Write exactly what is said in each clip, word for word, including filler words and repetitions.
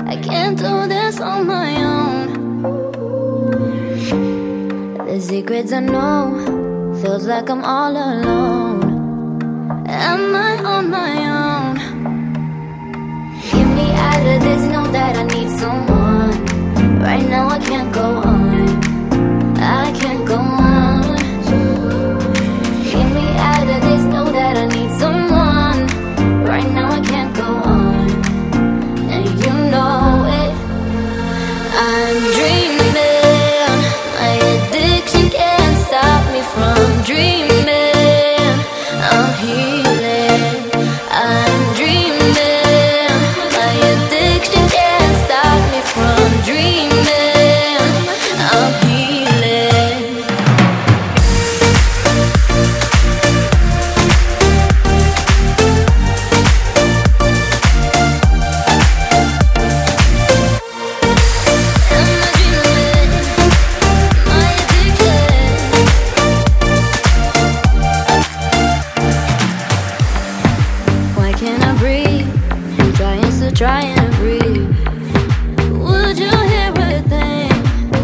I can't do this on my own. The secrets I know feels like I'm all alone. Am I on my own? Get me out of this, know that I need someone. Right now I can't go on, I can't go on. Get me out of this, know that I need someone. Right now I can't go on, and you know it. I'm dreaming, my addiction can't stop me from dreaming. I'm healing, I'm dreaming, my addiction can't stop me from dreaming. I'm healing. Trying to breathe. Would you hear a thing?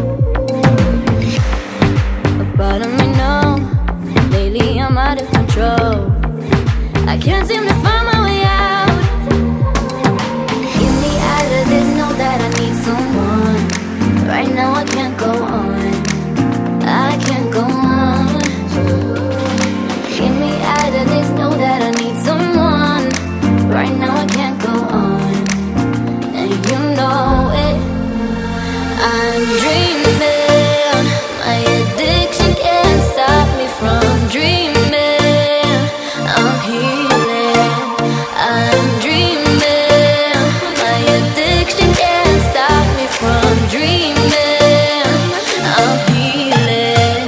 A part of me know lately I'm out of control. I can't seem to find my way out. Get me out of this, know that I need someone. Right now I can't go on, I can't go on. Get me out of this, know that I need someone. Right now I can't go on, you know it. I'm dreaming, my addiction can't stop me from dreaming. I'm healing, I'm dreaming, my addiction can't stop me from dreaming. I'm healing.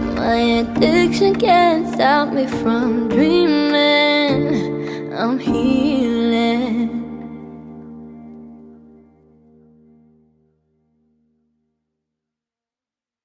Addiction can't stop me from dreaming. I'm here.